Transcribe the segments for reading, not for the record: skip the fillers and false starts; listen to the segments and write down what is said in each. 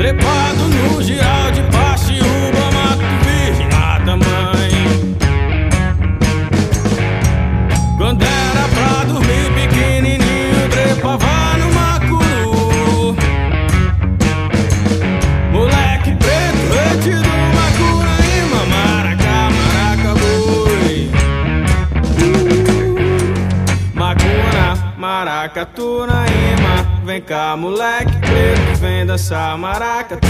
Trepado no giral de Paxiúba, Mato Virgem, mata mãe. Quando era pra dormir pequenininho, trepava no Macuru. Moleque preto, retido, Macuraíma, Maracá, Maraca, boi. Macuna, Maracatunaíma. Vem cá, moleque preto, vem dançar maracatu.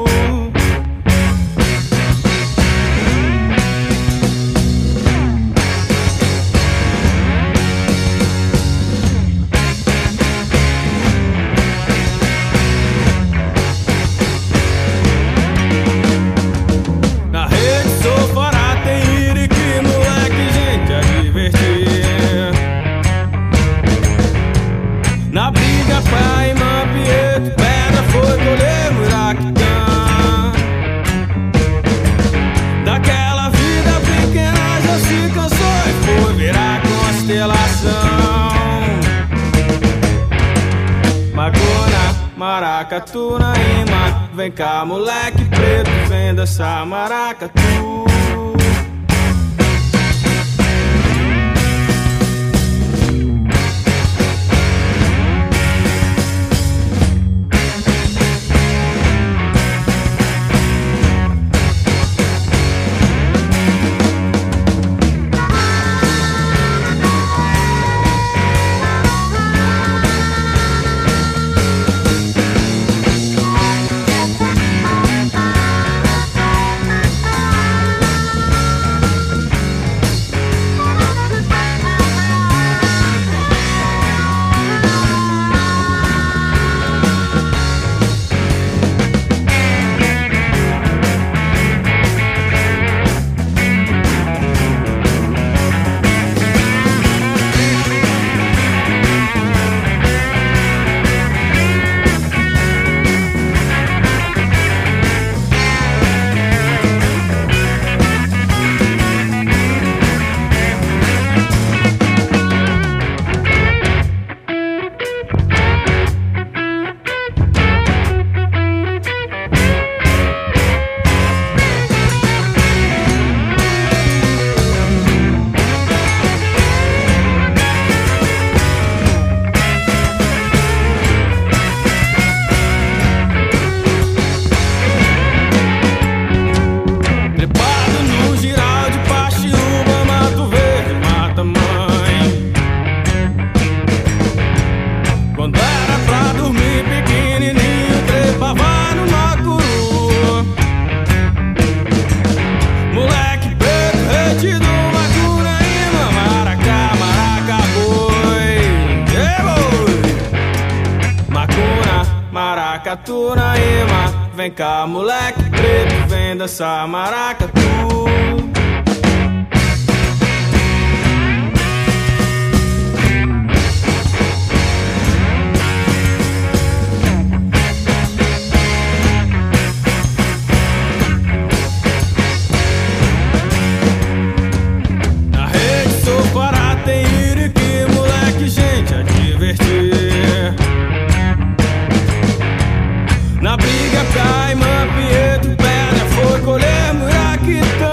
Na rede Sofará tem iriqui, moleque, gente a divertir. Na briga, pai, Mampieto, pedra foi colher Muraquitã. Daquela vida pequena já se cansou e foi virar constelação. Macuna, Maracatunaíma. Vem cá, moleque preto, vem dançar maracatu. Maracatunaíma. Vem cá, moleque preto, vem dançar maracatu. Na rede Sofará tem iriqui, moleque, gente a divertir. Na briga, cai, Mampieto, pedra foi colher Muraquitã.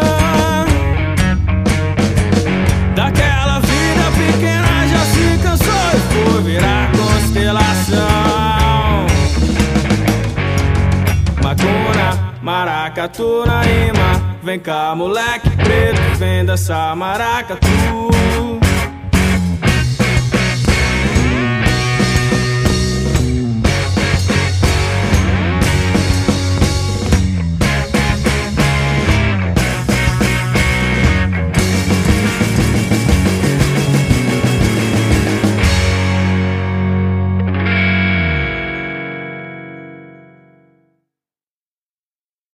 Daquela vida pequena já se cansou e foi virar constelação. Macuna, Maracatunaíma. Vem cá, moleque preto, vem dançar maracatu.